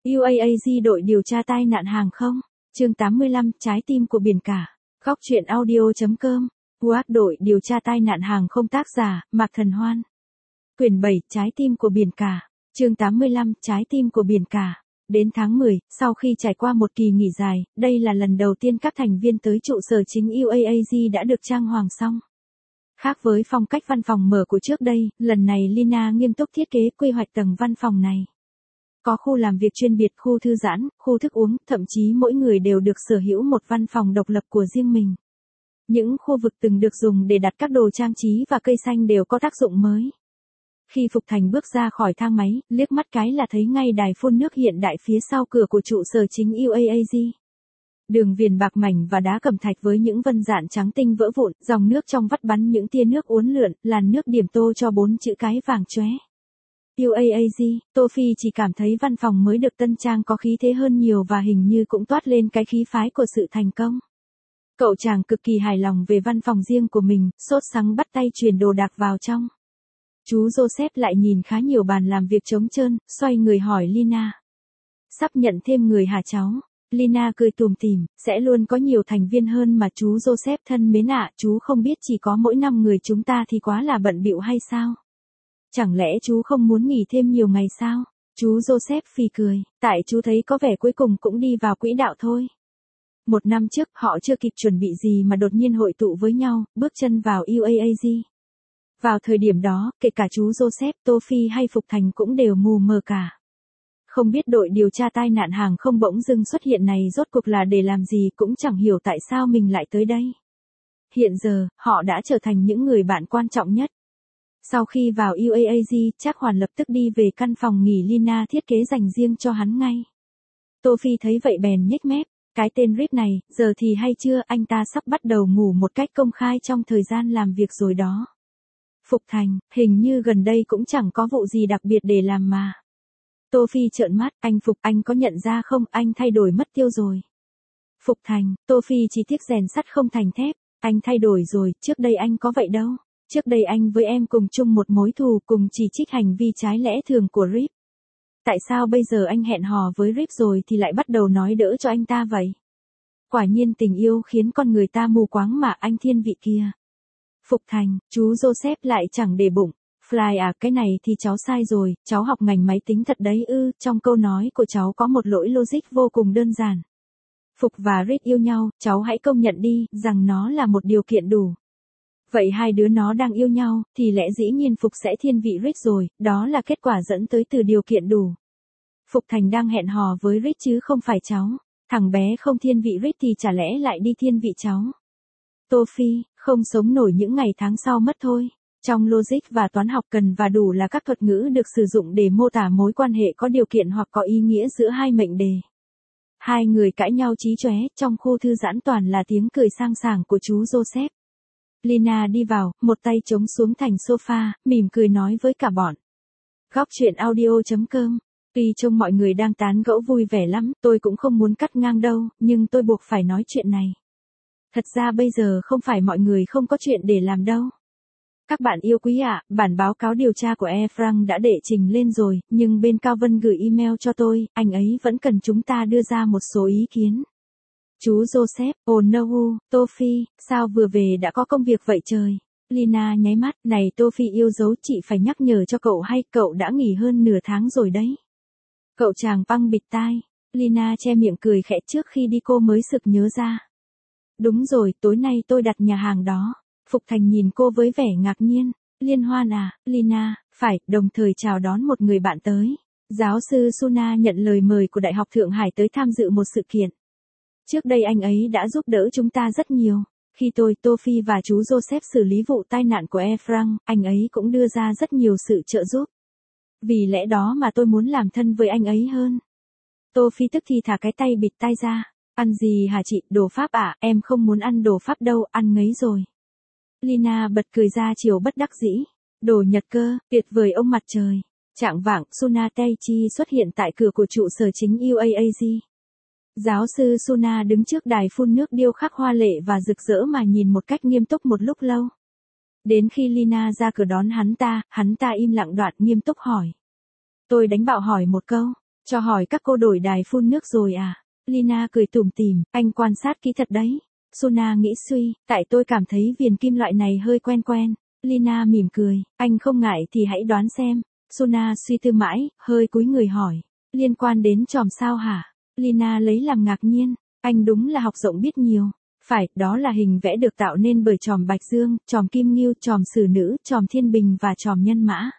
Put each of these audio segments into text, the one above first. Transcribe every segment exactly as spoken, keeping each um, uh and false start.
u a a giê đội điều tra tai nạn hàng không. Chương tám mươi lăm, trái tim của biển cả. Góc truyện audio chấm com. u a a đội điều tra tai nạn hàng không, tác giả, Mạc Thần Hoan. Quyển bảy, trái tim của biển cả. Chương tám mươi lăm, trái tim của biển cả. Đến tháng mười, sau khi trải qua một kỳ nghỉ dài, đây là lần đầu tiên các thành viên tới trụ sở chính u a a giê đã được trang hoàng xong. Khác với phong cách văn phòng mở của trước đây, lần này Lina nghiêm túc thiết kế quy hoạch tầng văn phòng này. Có khu làm việc chuyên biệt, khu thư giãn, khu thức uống, thậm chí mỗi người đều được sở hữu một văn phòng độc lập của riêng mình. Những khu vực từng được dùng để đặt các đồ trang trí và cây xanh đều có tác dụng mới. Khi Phục Thành bước ra khỏi thang máy, liếc mắt cái là thấy ngay đài phun nước hiện đại phía sau cửa của trụ sở chính u a a giê. Đường viền bạc mảnh và đá cẩm thạch với những vân dạn trắng tinh vỡ vụn, dòng nước trong vắt bắn những tia nước uốn lượn, làn nước điểm tô cho bốn chữ cái vàng chóe. u a a giê, Tô Phi chỉ cảm thấy văn phòng mới được tân trang có khí thế hơn nhiều và hình như cũng toát lên cái khí phái của sự thành công. Cậu chàng cực kỳ hài lòng về văn phòng riêng của mình, sốt sắng bắt tay chuyển đồ đạc vào trong. Chú Joseph lại nhìn khá nhiều bàn làm việc trống trơn, xoay người hỏi Lina. Sắp nhận thêm người hả cháu? Lina cười tủm tỉm, sẽ luôn có nhiều thành viên hơn mà chú Joseph thân mến ạ, chú không biết chỉ có mỗi năm người chúng ta thì quá là bận bịu hay sao? Chẳng lẽ chú không muốn nghỉ thêm nhiều ngày sao? Chú Joseph phì cười, tại chú thấy có vẻ cuối cùng cũng đi vào quỹ đạo thôi. Một năm trước họ chưa kịp chuẩn bị gì mà đột nhiên hội tụ với nhau, bước chân vào u a a giê. Vào thời điểm đó, kể cả chú Joseph, Tô Phi hay Phục Thành cũng đều mù mờ cả. Không biết đội điều tra tai nạn hàng không bỗng dưng xuất hiện này rốt cuộc là để làm gì, cũng chẳng hiểu tại sao mình lại tới đây. Hiện giờ, họ đã trở thành những người bạn quan trọng nhất. Sau khi vào u a a giê, Trác Hoàn lập tức đi về căn phòng nghỉ Lina thiết kế dành riêng cho hắn ngay. Tô Phi thấy vậy bèn nhếch mép, cái tên Rip này, giờ thì hay chưa, anh ta sắp bắt đầu ngủ một cách công khai trong thời gian làm việc rồi đó. Phục Thành, hình như gần đây cũng chẳng có vụ gì đặc biệt để làm mà. Tô Phi trợn mắt, anh Phục, anh có nhận ra không, anh thay đổi mất tiêu rồi. Phục Thành, Tô Phi chỉ tiếc rèn sắt không thành thép, anh thay đổi rồi, trước đây anh có vậy đâu. Trước đây anh với em cùng chung một mối thù, cùng chỉ trích hành vi trái lẽ thường của Rip. Tại sao bây giờ anh hẹn hò với Rip rồi thì lại bắt đầu nói đỡ cho anh ta vậy? Quả nhiên tình yêu khiến con người ta mù quáng mà, anh thiên vị kia. Phục Thành, chú Joseph lại chẳng để bụng. Fly à, cái này thì cháu sai rồi, cháu học ngành máy tính thật đấy ư, trong câu nói của cháu có một lỗi logic vô cùng đơn giản. Phục và Rip yêu nhau, cháu hãy công nhận đi, rằng nó là một điều kiện đủ. Vậy hai đứa nó đang yêu nhau, thì lẽ dĩ nhiên Phục sẽ thiên vị Rip rồi, đó là kết quả dẫn tới từ điều kiện đủ. Phục Thành đang hẹn hò với Rip chứ không phải cháu, thằng bé không thiên vị Rip thì chả lẽ lại đi thiên vị cháu. Tô Phi, không sống nổi những ngày tháng sau mất thôi. Trong logic và toán học cần và đủ là các thuật ngữ được sử dụng để mô tả mối quan hệ có điều kiện hoặc có ý nghĩa giữa hai mệnh đề. Hai người cãi nhau chí chóe, trong khu thư giãn toàn là tiếng cười sang sảng của chú Joseph. Lina đi vào, một tay chống xuống thành sofa, mỉm cười nói với cả bọn. Góc truyện audio chấm com. Tuy trông mọi người đang tán gẫu vui vẻ lắm, tôi cũng không muốn cắt ngang đâu, nhưng tôi buộc phải nói chuyện này. Thật ra bây giờ không phải mọi người không có chuyện để làm đâu. Các bạn yêu quý ạ, à, bản báo cáo điều tra của Air France đã đệ trình lên rồi, nhưng bên Cao Vân gửi email cho tôi, anh ấy vẫn cần chúng ta đưa ra một số ý kiến. Chú Joseph, oh no, Tô Phi, sao vừa về đã có công việc vậy trời? Lina nháy mắt, này Tô Phi yêu dấu, chị phải nhắc nhở cho cậu hay, cậu đã nghỉ hơn nửa tháng rồi đấy. Cậu chàng băng bịt tai. Lina che miệng cười khẽ, trước khi đi cô mới sực nhớ ra. Đúng rồi, tối nay tôi đặt nhà hàng đó. Phục Thành nhìn cô với vẻ ngạc nhiên. Liên hoan à, Lina, phải, đồng thời chào đón một người bạn tới. Giáo sư Suna nhận lời mời của Đại học Thượng Hải tới tham dự một sự kiện. Trước đây anh ấy đã giúp đỡ chúng ta rất nhiều. Khi tôi, Tô Phi và chú Joseph xử lý vụ tai nạn của Air France, anh ấy cũng đưa ra rất nhiều sự trợ giúp. Vì lẽ đó mà tôi muốn làm thân với anh ấy hơn. Tô Phi tức thì thả cái tay bịt tai ra. Ăn gì hả chị, đồ Pháp à, em không muốn ăn đồ Pháp đâu, ăn ngấy rồi. Lina bật cười ra chiều bất đắc dĩ. Đồ Nhật cơ, tuyệt vời ông mặt trời. Trạng vạng, Suna Teichi xuất hiện tại cửa của trụ sở chính u a a giê. Giáo sư Suna đứng trước đài phun nước điêu khắc hoa lệ và rực rỡ mà nhìn một cách nghiêm túc một lúc lâu. Đến khi Lina ra cửa đón hắn ta, hắn ta im lặng đoạn nghiêm túc hỏi. Tôi đánh bạo hỏi một câu. Cho hỏi các cô đổi đài phun nước rồi à? Lina cười tủm tỉm, anh quan sát kỹ thật đấy. Suna nghĩ suy, tại tôi cảm thấy viền kim loại này hơi quen quen. Lina mỉm cười, anh không ngại thì hãy đoán xem. Suna suy tư mãi, hơi cúi người hỏi. Liên quan đến chòm sao hả? Lina lấy làm ngạc nhiên, anh đúng là học rộng biết nhiều. Phải, đó là hình vẽ được tạo nên bởi chòm Bạch Dương, chòm Kim Ngưu, chòm Sử Nữ, chòm Thiên Bình và chòm Nhân Mã.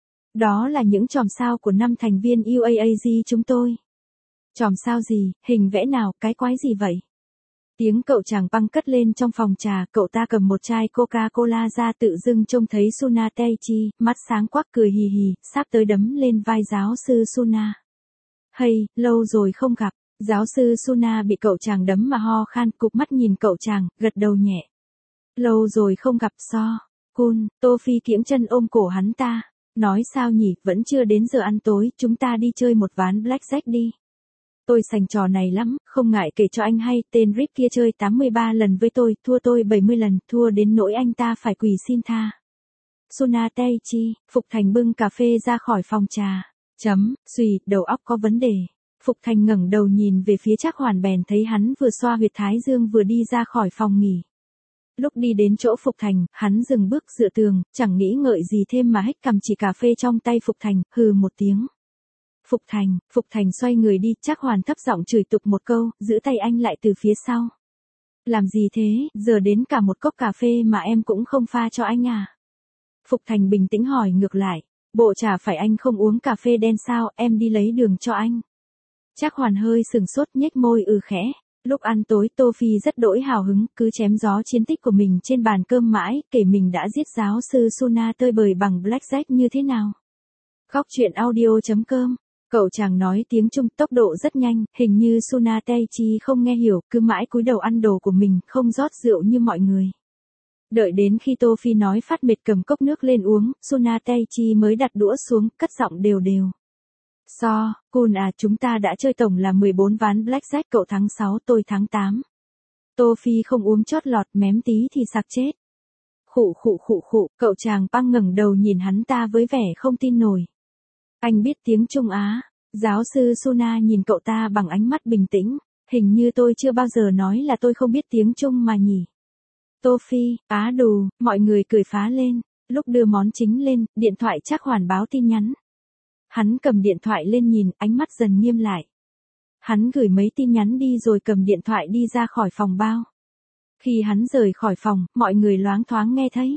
Đó là những chòm sao của năm thành viên u a a giê chúng tôi. Chòm sao gì, hình vẽ nào, cái quái gì vậy? Tiếng cậu chàng băng cất lên trong phòng trà, cậu ta cầm một chai Coca-Cola ra tự dưng trông thấy Suna Teichi, mắt sáng quắc cười hì hì, sắp tới đấm lên vai giáo sư Suna. Hay, lâu rồi không gặp, giáo sư Suna bị cậu chàng đấm mà ho khan, cụp mắt nhìn cậu chàng, gật đầu nhẹ. Lâu rồi không gặp so. Kun, Tô Phi kiễng chân ôm cổ hắn ta. Nói sao nhỉ, vẫn chưa đến giờ ăn tối, chúng ta đi chơi một ván blackjack đi. Tôi sành trò này lắm, không ngại kể cho anh hay, tên Rip kia chơi tám mươi ba lần với tôi, thua tôi bảy mươi lần, thua đến nỗi anh ta phải quỳ xin tha. Suna Teichi, Phục Thành bưng cà phê ra khỏi phòng trà. Chấm, suy, đầu óc có vấn đề. Phục Thành ngẩng đầu nhìn về phía Trác Hoàn bèn thấy hắn vừa xoa huyệt thái dương vừa đi ra khỏi phòng nghỉ. Lúc đi đến chỗ Phục Thành, hắn dừng bước dựa tường, chẳng nghĩ ngợi gì thêm mà hếch cầm chỉ cà phê trong tay Phục Thành, hừ một tiếng. Phục Thành, Phục Thành xoay người đi, Trác Hoàn thấp giọng chửi tục một câu, giữ tay anh lại từ phía sau. Làm gì thế, giờ đến cả một cốc cà phê mà em cũng không pha cho anh à? Phục Thành bình tĩnh hỏi ngược lại, bộ chả phải anh không uống cà phê đen sao, em đi lấy đường cho anh. Trác Hoàn hơi sừng sốt nhếch môi ừ khẽ. Lúc ăn tối Tô Phi rất đỗi hào hứng, cứ chém gió chiến tích của mình trên bàn cơm mãi, kể mình đã giết giáo sư Suna tơi bời bằng blackjack như thế nào. Khóc chuyện audio chấm com. Cậu chàng nói tiếng Trung tốc độ rất nhanh, hình như Suna Teichi không nghe hiểu, cứ mãi cúi đầu ăn đồ của mình, không rót rượu như mọi người. Đợi đến khi Tô Phi nói phát mệt cầm cốc nước lên uống, Suna Teichi mới đặt đũa xuống, cất giọng đều đều. So, Kun à, chúng ta đã chơi tổng là mười bốn ván blackjack, cậu thắng sáu, tôi thắng tám. Tô Phi không uống chót lọt, mém tí thì sặc chết. Khụ khụ khụ khụ, cậu chàng băng ngẩng đầu nhìn hắn ta với vẻ không tin nổi. Anh biết tiếng Trung Á. Giáo sư Suna nhìn cậu ta bằng ánh mắt bình tĩnh, hình như tôi chưa bao giờ nói là tôi không biết tiếng Trung mà nhỉ. Tô Phi, á đù, mọi người cười phá lên. Lúc đưa món chính lên, điện thoại Trác Hoàn báo tin nhắn. Hắn cầm điện thoại lên nhìn, ánh mắt dần nghiêm lại. Hắn gửi mấy tin nhắn đi rồi cầm điện thoại đi ra khỏi phòng bao. Khi hắn rời khỏi phòng, mọi người loáng thoáng nghe thấy.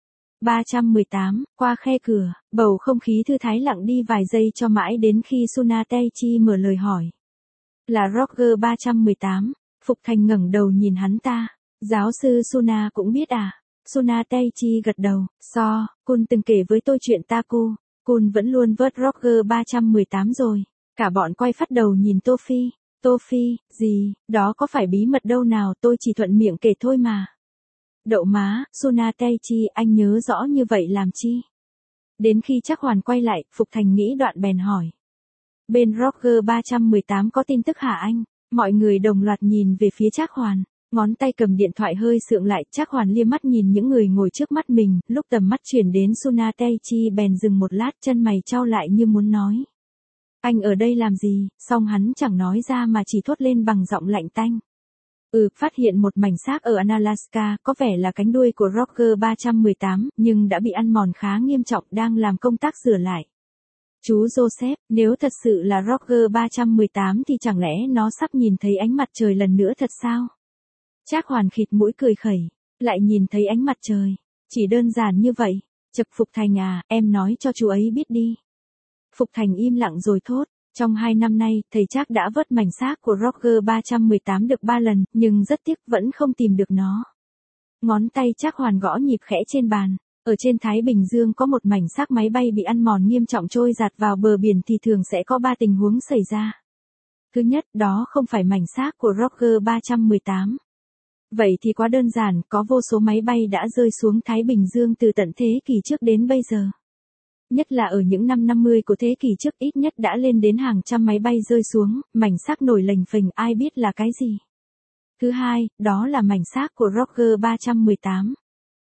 ba trăm mười tám, qua khe cửa, bầu không khí thư thái lặng đi vài giây cho mãi đến khi Suna Teichi mở lời hỏi. Là Roger ba trăm mười tám, Phục Thành ngẩng đầu nhìn hắn ta. Giáo sư Suna cũng biết à? Suna Teichi gật đầu, so, Kun từng kể với tôi chuyện Taku. Kun vẫn luôn vớt Roger ba trăm mười tám rồi. Cả bọn quay phát đầu nhìn Tô Phi. Tô Phi, gì, đó có phải bí mật đâu nào, tôi chỉ thuận miệng kể thôi mà. Đậu má, Suna Teichi, anh nhớ rõ như vậy làm chi? Đến khi Trác Hoàn quay lại, Phục Thành nghĩ đoạn bèn hỏi. Bên Roger ba trăm mười tám có tin tức hả anh? Mọi người đồng loạt nhìn về phía Trác Hoàn. Ngón tay cầm điện thoại hơi sượng lại, Trác Hoàn liếc mắt nhìn những người ngồi trước mắt mình, lúc tầm mắt chuyển đến Suna Teichi bèn dừng một lát, chân mày chau lại như muốn nói. Anh ở đây làm gì, song hắn chẳng nói ra mà chỉ thốt lên bằng giọng lạnh tanh. Ừ, phát hiện một mảnh xác ở Alaska, có vẻ là cánh đuôi của Roger ba trăm mười tám, nhưng đã bị ăn mòn khá nghiêm trọng, đang làm công tác rửa lại. Chú Joseph, nếu thật sự là Roger ba trăm mười tám thì chẳng lẽ nó sắp nhìn thấy ánh mặt trời lần nữa thật sao? Trác Hoàn khịt mũi cười khẩy, lại nhìn thấy ánh mặt trời. Chỉ đơn giản như vậy. Chập Phục Thành à, em nói cho chú ấy biết đi. Phục Thành im lặng rồi thốt. Trong hai năm nay, thầy Trác đã vớt mảnh xác của Roger ba trăm mười tám được ba lần, nhưng rất tiếc vẫn không tìm được nó. Ngón tay Trác Hoàn gõ nhịp khẽ trên bàn. Ở trên Thái Bình Dương có một mảnh xác máy bay bị ăn mòn nghiêm trọng trôi giạt vào bờ biển thì thường sẽ có ba tình huống xảy ra. Thứ nhất, đó không phải mảnh xác của Roger ba trăm mười tám. Vậy thì quá đơn giản, có vô số máy bay đã rơi xuống Thái Bình Dương từ tận thế kỷ trước đến bây giờ. Nhất là ở những năm năm mươi của thế kỷ trước, ít nhất đã lên đến hàng trăm máy bay rơi xuống, mảnh xác nổi lềnh phềnh ai biết là cái gì. Thứ hai, đó là mảnh xác của Roger ba trăm mười tám.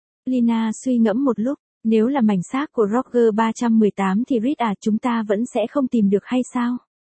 Lina suy ngẫm một lúc, nếu là mảnh xác của Roger ba trăm mười tám thì Reed à, chúng ta vẫn sẽ không tìm được hay sao?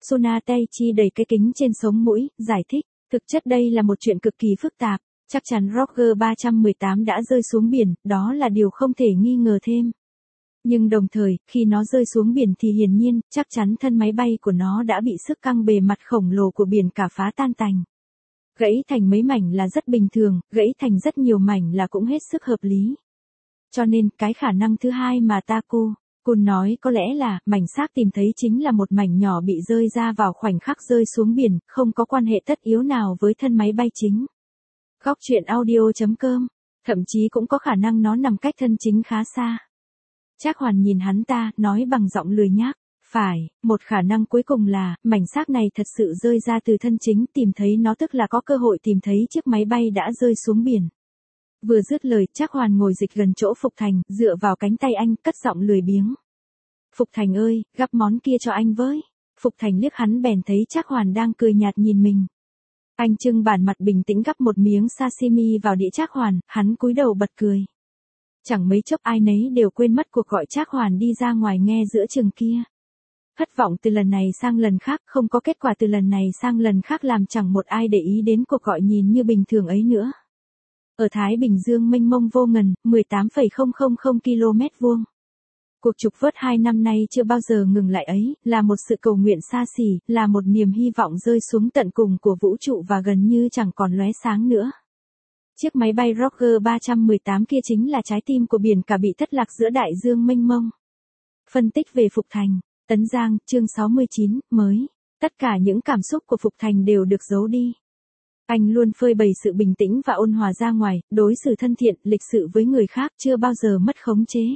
Suna Taichi đẩy cái kính trên sống mũi, giải thích. Thực chất đây là một chuyện cực kỳ phức tạp. Chắc chắn Roger ba một tám đã rơi xuống biển, đó là điều không thể nghi ngờ thêm. Nhưng đồng thời, khi nó rơi xuống biển thì hiển nhiên, chắc chắn thân máy bay của nó đã bị sức căng bề mặt khổng lồ của biển cả phá tan tành. Gãy thành mấy mảnh là rất bình thường, gãy thành rất nhiều mảnh là cũng hết sức hợp lý. Cho nên, cái khả năng thứ hai mà Taku Kun nói có lẽ là, mảnh xác tìm thấy chính là một mảnh nhỏ bị rơi ra vào khoảnh khắc rơi xuống biển, không có quan hệ tất yếu nào với thân máy bay chính. Góc truyện audio.com, thậm chí cũng có khả năng nó nằm cách thân chính khá xa. Trác Hoàn nhìn hắn ta, nói bằng giọng lười nhác. Phải, một khả năng cuối cùng là, mảnh xác này thật sự rơi ra từ thân chính, tìm thấy nó tức là có cơ hội tìm thấy chiếc máy bay đã rơi xuống biển. Vừa dứt lời, Trác Hoàn ngồi dịch gần chỗ Phục Thành, dựa vào cánh tay anh, cất giọng lười biếng. Phục Thành ơi, gắp món kia cho anh với. Phục Thành liếc hắn bèn thấy Trác Hoàn đang cười nhạt nhìn mình. Anh trưng bản mặt bình tĩnh gắp một miếng sashimi vào đĩa Trác Hoàn, hắn cúi đầu bật cười. Chẳng mấy chốc ai nấy đều quên mất cuộc gọi Trác Hoàn đi ra ngoài nghe giữa chừng kia. Thất vọng từ lần này sang lần khác, không có kết quả từ lần này sang lần khác làm chẳng một ai để ý đến cuộc gọi nhìn như bình thường ấy nữa. Ở Thái Bình Dương mênh mông vô ngần, mười tám phẩy không không không ki lô mét vuông. Cuộc trục vớt hai năm nay chưa bao giờ ngừng lại ấy, là một sự cầu nguyện xa xỉ, là một niềm hy vọng rơi xuống tận cùng của vũ trụ và gần như chẳng còn lóe sáng nữa. Chiếc máy bay Roger ba một tám kia chính là trái tim của biển cả bị thất lạc giữa đại dương mênh mông. Phân tích về Phục Thành, Tấn Giang, chương sáu mươi chín, mới. Tất cả những cảm xúc của Phục Thành đều được giấu đi. Anh luôn phơi bày sự bình tĩnh và ôn hòa ra ngoài, đối xử thân thiện, lịch sự với người khác, chưa bao giờ mất khống chế.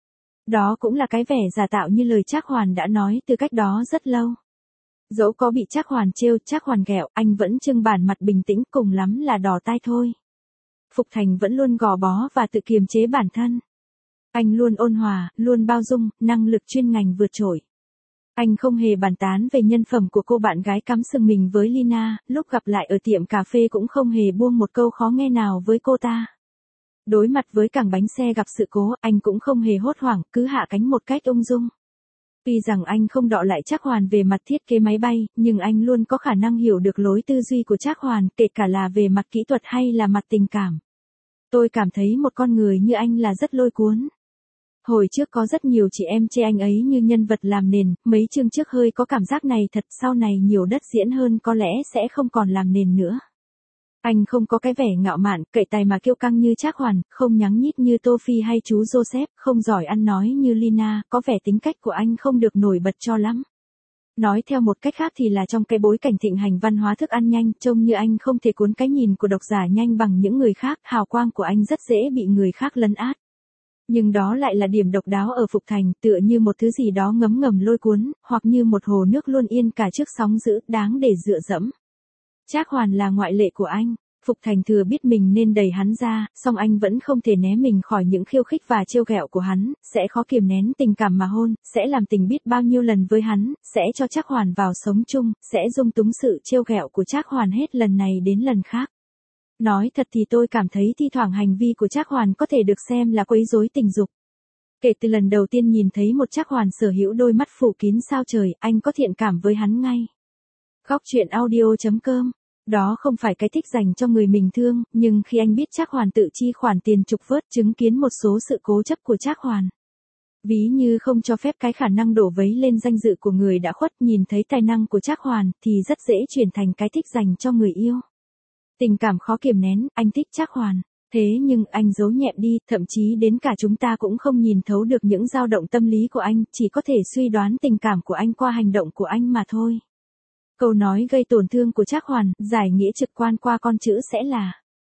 Đó cũng là cái vẻ giả tạo như lời Trác Hoàn đã nói từ cách đó rất lâu. Dẫu có bị Trác Hoàn trêu, Trác Hoàn ghẹo, anh vẫn trưng bản mặt bình tĩnh, cùng lắm là đỏ tai thôi. Phục Thành vẫn luôn gò bó và tự kiềm chế bản thân. Anh luôn ôn hòa, luôn bao dung, năng lực chuyên ngành vượt trội. Anh không hề bàn tán về nhân phẩm của cô bạn gái cắm sừng mình với Lina, lúc gặp lại ở tiệm cà phê cũng không hề buông một câu khó nghe nào với cô ta. Đối mặt với cảng bánh xe gặp sự cố, anh cũng không hề hốt hoảng, cứ hạ cánh một cách ung dung. Tuy rằng anh không đọ lại Trác Hoàn về mặt thiết kế máy bay, nhưng anh luôn có khả năng hiểu được lối tư duy của Trác Hoàn, kể cả là về mặt kỹ thuật hay là mặt tình cảm. Tôi cảm thấy một con người như anh là rất lôi cuốn. Hồi trước có rất nhiều chị em chê anh ấy như nhân vật làm nền, mấy chương trước hơi có cảm giác này thật, sau này nhiều đất diễn hơn có lẽ sẽ không còn làm nền nữa. Anh không có cái vẻ ngạo mạn, cậy tài mà kiêu căng như Trác Hoàn, không nhắng nhít như Tô Phi hay chú Joseph, không giỏi ăn nói như Lina, có vẻ tính cách của anh không được nổi bật cho lắm. Nói theo một cách khác thì là trong cái bối cảnh thịnh hành văn hóa thức ăn nhanh, trông như anh không thể cuốn cái nhìn của độc giả nhanh bằng những người khác, hào quang của anh rất dễ bị người khác lấn át. Nhưng đó lại là điểm độc đáo ở Phục Thành, tựa như một thứ gì đó ngấm ngầm lôi cuốn, hoặc như một hồ nước luôn yên cả trước sóng dữ, đáng để dựa dẫm. Trác Hoàn là ngoại lệ của anh. Phục Thành thừa biết mình nên đẩy hắn ra, song anh vẫn không thể né mình khỏi những khiêu khích và trêu ghẹo của hắn, sẽ khó kiềm nén tình cảm mà hôn, sẽ làm tình biết bao nhiêu lần với hắn, sẽ cho Trác Hoàn vào sống chung, sẽ dung túng sự trêu ghẹo của Trác Hoàn hết lần này đến lần khác. Nói thật thì tôi cảm thấy thi thoảng hành vi của Trác Hoàn có thể được xem là quấy rối tình dục. Kể từ lần đầu tiên nhìn thấy một Trác Hoàn sở hữu đôi mắt phủ kín sao trời, anh có thiện cảm với hắn ngay. Góc truyện audio.com. Đó không phải cái thích dành cho người mình thương, nhưng khi anh biết Trác Hoàn tự chi khoản tiền trục vớt, chứng kiến một số sự cố chấp của Trác Hoàn. Ví như không cho phép cái khả năng đổ vấy lên danh dự của người đã khuất, nhìn thấy tài năng của Trác Hoàn, thì rất dễ chuyển thành cái thích dành cho người yêu. Tình cảm khó kiềm nén, anh thích Trác Hoàn. Thế nhưng anh giấu nhẹm đi, thậm chí đến cả chúng ta cũng không nhìn thấu được những dao động tâm lý của anh, chỉ có thể suy đoán tình cảm của anh qua hành động của anh mà thôi. Câu nói gây tổn thương của Trác Hoàn, giải nghĩa trực quan qua con chữ sẽ là: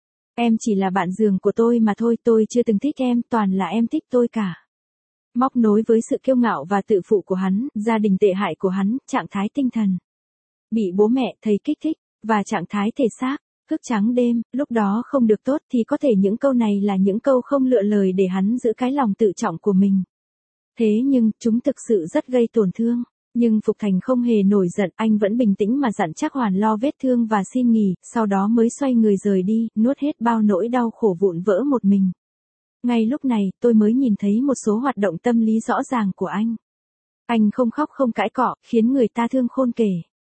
em chỉ là bạn giường của tôi mà thôi, tôi chưa từng thích em, toàn là em thích tôi cả. Móc nối với sự kiêu ngạo và tự phụ của hắn, gia đình tệ hại của hắn, trạng thái tinh thần bị bố mẹ, thầy kích thích, và trạng thái thể xác, thức trắng đêm, lúc đó không được tốt, thì có thể những câu này là những câu không lựa lời để hắn giữ cái lòng tự trọng của mình. Thế nhưng, chúng thực sự rất gây tổn thương. Nhưng Phục Thành không hề nổi giận, anh vẫn bình tĩnh mà dặn Trác Hoàn lo vết thương và xin nghỉ, sau đó mới xoay người rời đi, nuốt hết bao nỗi đau khổ vụn vỡ một mình. Ngay lúc này, tôi mới nhìn thấy một số hoạt động tâm lý rõ ràng của anh. Anh không khóc không cãi cọ, khiến người ta thương khôn kể.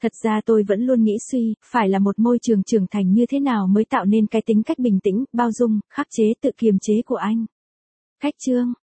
Thật ra tôi vẫn luôn nghĩ suy, phải là một môi trường trưởng thành như thế nào mới tạo nên cái tính cách bình tĩnh, bao dung, khắc chế tự kiềm chế của anh. Khách chương.